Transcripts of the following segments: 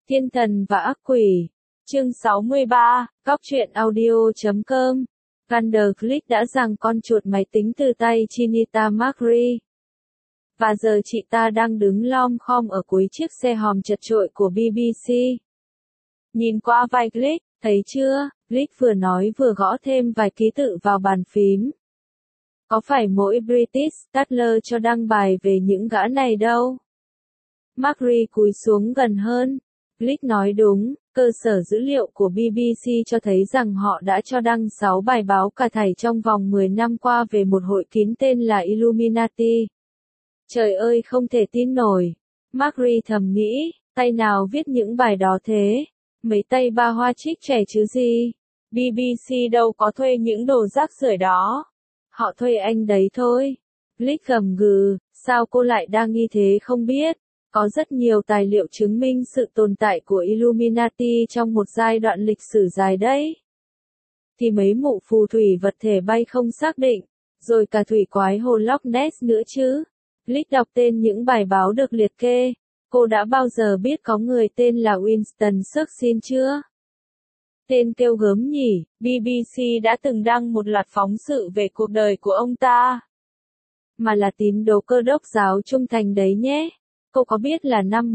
Thiên thần và ác quỷ. Chương 63, Góc truyện audio.com. Vanderglit đã giằng con chuột máy tính từ tay Chinita Macri. Và giờ chị ta đang đứng lom khom ở cuối chiếc xe hòm chật chội của BBC. Nhìn qua vai Glick, thấy chưa? Glick vừa nói vừa gõ thêm vài ký tự vào bàn phím. Có phải mỗi British Tatler cho đăng bài về những gã này đâu? Macri cúi xuống gần hơn. Glick nói đúng, cơ sở dữ liệu của BBC cho thấy rằng họ đã cho đăng 6 bài báo cả thảy trong vòng 10 năm qua về một hội kín tên là Illuminati. Trời ơi, không thể tin nổi. Macri thầm nghĩ, tay nào viết những bài đó thế? Mấy tay ba hoa trích trẻ chứ gì? BBC đâu có thuê những đồ rác rưởi đó. Họ thuê anh đấy thôi. Glick gầm gừ, sao cô lại đang nghi thế không biết? Có rất nhiều tài liệu chứng minh sự tồn tại của Illuminati trong một giai đoạn lịch sử dài đấy. Thì mấy mụ phù thủy vật thể bay không xác định, rồi cả thủy quái hồ Loch Ness nữa chứ. Glick đọc tên những bài báo được liệt kê. Cô đã bao giờ biết có người tên là Winston Churchill chưa? Tên kêu gớm nhỉ, BBC đã từng đăng một loạt phóng sự về cuộc đời của ông ta. Mà là tín đồ Cơ đốc giáo trung thành đấy nhé. Cô có biết là năm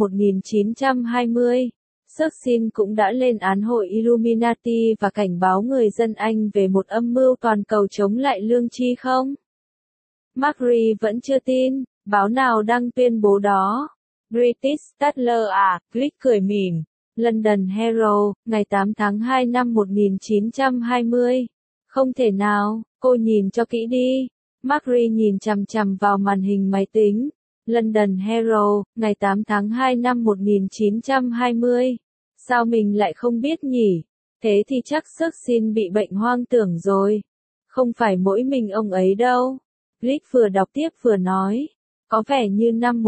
1920, Churchill cũng đã lên án hội Illuminati và cảnh báo người dân Anh về một âm mưu toàn cầu chống lại lương tri không? Macri vẫn chưa tin, báo nào đăng tuyên bố đó? British Tatler à? Glick cười mỉm. London Herald, ngày 8 tháng 2 năm 1920. Không thể nào, cô nhìn cho kỹ đi. Macri nhìn chằm chằm vào màn hình máy tính. London Herald, ngày 8 tháng 2 năm 1920. Sao mình lại không biết nhỉ? Thế thì chắc Churchill bị bệnh hoang tưởng rồi. Không phải mỗi mình ông ấy đâu. Glick vừa đọc tiếp vừa nói. Có vẻ như năm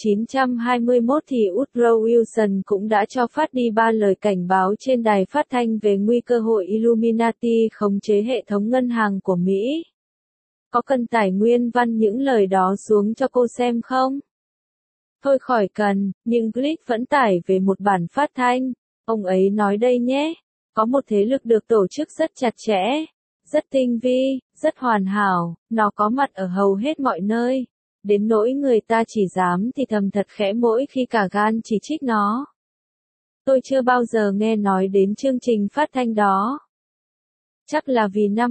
1921 thì Woodrow Wilson cũng đã cho phát đi 3 lời cảnh báo trên đài phát thanh về nguy cơ hội Illuminati khống chế hệ thống ngân hàng của Mỹ. Có cần tải nguyên văn những lời đó xuống cho cô xem không? Thôi khỏi cần, nhưng Glick vẫn tải về một bản phát thanh. Ông ấy nói đây nhé, có một thế lực được tổ chức rất chặt chẽ, rất tinh vi, rất hoàn hảo, nó có mặt ở hầu hết mọi nơi. Đến nỗi người ta chỉ dám thì thầm thật khẽ mỗi khi cả gan chỉ trích nó. Tôi chưa bao giờ nghe nói đến chương trình phát thanh đó. Chắc là vì năm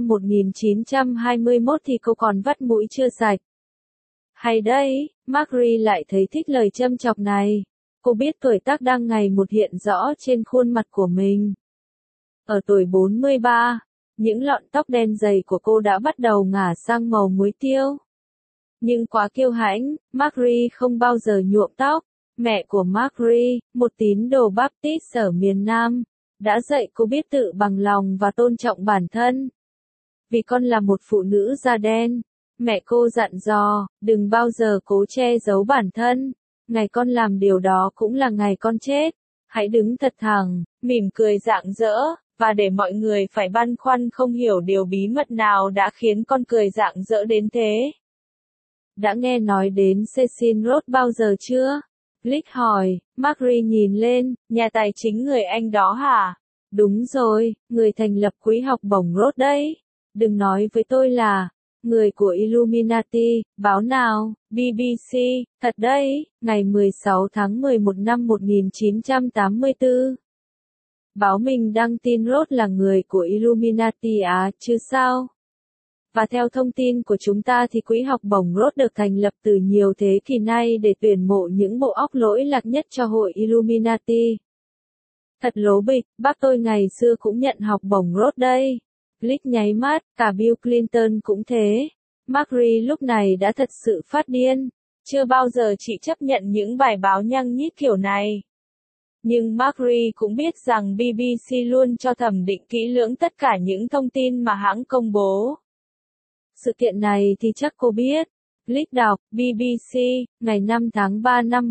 1921 thì cô còn vắt mũi chưa sạch. Hay đấy, Macri lại thấy thích lời châm chọc này. Cô biết tuổi tác đang ngày một hiện rõ trên khuôn mặt của mình. Ở tuổi 43, những lọn tóc đen dày của cô đã bắt đầu ngả sang màu muối tiêu. Nhưng quá kiêu hãnh, Macri không bao giờ nhuộm tóc. Mẹ của Macri, một tín đồ Baptist ở miền Nam, đã dạy cô biết tự bằng lòng và tôn trọng bản thân. Vì con là một phụ nữ da đen, mẹ cô dặn dò, đừng bao giờ cố che giấu bản thân. Ngày con làm điều đó cũng là ngày con chết. Hãy đứng thật thẳng, mỉm cười rạng rỡ, và để mọi người phải băn khoăn không hiểu điều bí mật nào đã khiến con cười rạng rỡ đến thế. Đã nghe nói đến Cecil Rhodes bao giờ chưa? Glick hỏi. Macri nhìn lên, nhà tài chính người Anh đó hả? Đúng rồi, người thành lập quỹ học bổng Rhodes đấy. Đừng nói với tôi là người của Illuminati. Báo nào? BBC. Thật đấy, ngày 16 tháng 11 năm 1984. Báo mình đăng tin Rhodes là người của Illuminati à, chứ sao? Và theo thông tin của chúng ta thì quỹ học bổng Rhodes được thành lập từ nhiều thế kỷ nay để tuyển mộ những bộ óc lỗi lạc nhất cho hội Illuminati. Thật lố bịch, bác tôi ngày xưa cũng nhận học bổng Rhodes đây. Glick nháy mắt, cả Bill Clinton cũng thế. Macri lúc này đã thật sự phát điên. Chưa bao giờ chị chấp nhận những bài báo nhăng nhít kiểu này. Nhưng Macri cũng biết rằng BBC luôn cho thẩm định kỹ lưỡng tất cả những thông tin mà hãng công bố. Sự kiện này thì chắc cô biết. Glick đọc, BBC, ngày 5 tháng 3 năm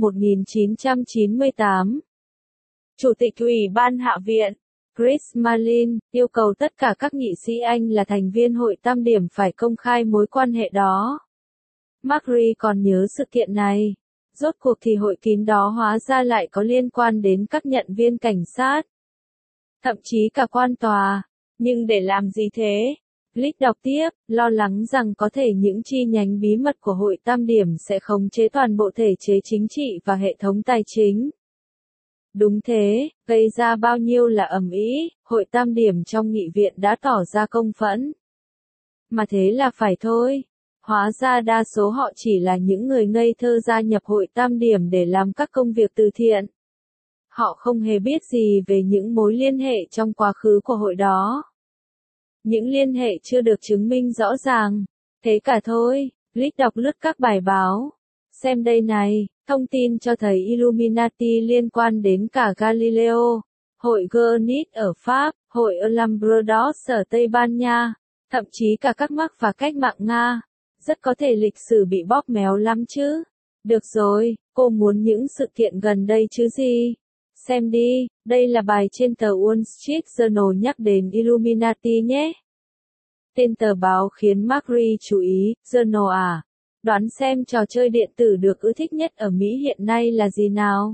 1998. Chủ tịch Ủy ban Hạ viện, Chris Marlin, yêu cầu tất cả các nghị sĩ Anh là thành viên hội Tam điểm phải công khai mối quan hệ đó. Macri còn nhớ sự kiện này. Rốt cuộc thì hội kín đó hóa ra lại có liên quan đến các nhận viên cảnh sát. Thậm chí cả quan tòa. Nhưng để làm gì thế? Glick đọc tiếp, lo lắng rằng có thể những chi nhánh bí mật của hội Tam Điểm sẽ khống chế toàn bộ thể chế chính trị và hệ thống tài chính. Đúng thế, gây ra bao nhiêu là ầm ĩ, hội Tam Điểm trong nghị viện đã tỏ ra công phẫn. Mà thế là phải thôi. Hóa ra đa số họ chỉ là những người ngây thơ gia nhập hội Tam Điểm để làm các công việc từ thiện. Họ không hề biết gì về những mối liên hệ trong quá khứ của hội đó. Những liên hệ chưa được chứng minh rõ ràng. Thế cả thôi, Glick đọc lướt các bài báo. Xem đây này, thông tin cho thấy Illuminati liên quan đến cả Galileo, hội Guernica ở Pháp, hội Alhambra ở Tây Ban Nha, thậm chí cả các Marx và cách mạng Nga. Rất có thể lịch sử bị bóp méo lắm chứ. Được rồi, cô muốn những sự kiện gần đây chứ gì? Xem đi, đây là bài trên tờ Wall Street Journal nhắc đến Illuminati nhé. Tên tờ báo khiến Macri chú ý, Journal à? Đoán xem trò chơi điện tử được ưa thích nhất ở Mỹ hiện nay là gì nào?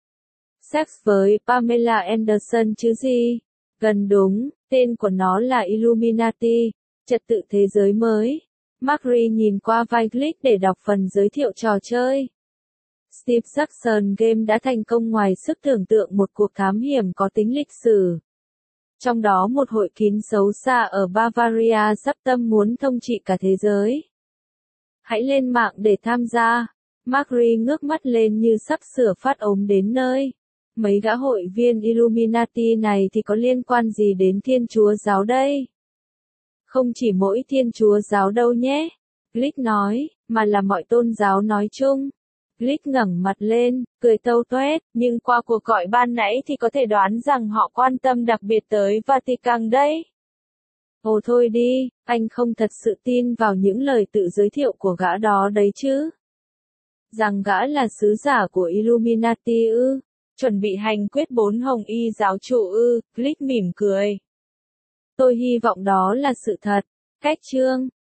Sex với Pamela Anderson chứ gì? Gần đúng, tên của nó là Illuminati, trật tự thế giới mới. Macri nhìn qua vai Glick để đọc phần giới thiệu trò chơi. Steve Jackson Game đã thành công ngoài sức tưởng tượng một cuộc thám hiểm có tính lịch sử. Trong đó một hội kín xấu xa ở Bavaria sắp tâm muốn thông trị cả thế giới. Hãy lên mạng để tham gia. Macri ngước mắt lên như sắp sửa phát ốm đến nơi. Mấy gã hội viên Illuminati này thì có liên quan gì đến Thiên Chúa giáo đây? Không chỉ mỗi Thiên Chúa giáo đâu nhé. Glick nói, mà là mọi tôn giáo nói chung. Glick ngẩng mặt lên, cười tâu toét, nhưng qua cuộc gọi ban nãy thì có thể đoán rằng họ quan tâm đặc biệt tới Vatican đấy. Ồ thôi đi, anh không thật sự tin vào những lời tự giới thiệu của gã đó đấy chứ. Rằng gã là sứ giả của Illuminati ư, chuẩn bị hành quyết 4 hồng y giáo chủ ư, Glick mỉm cười. Tôi hy vọng đó là sự thật. Cách chương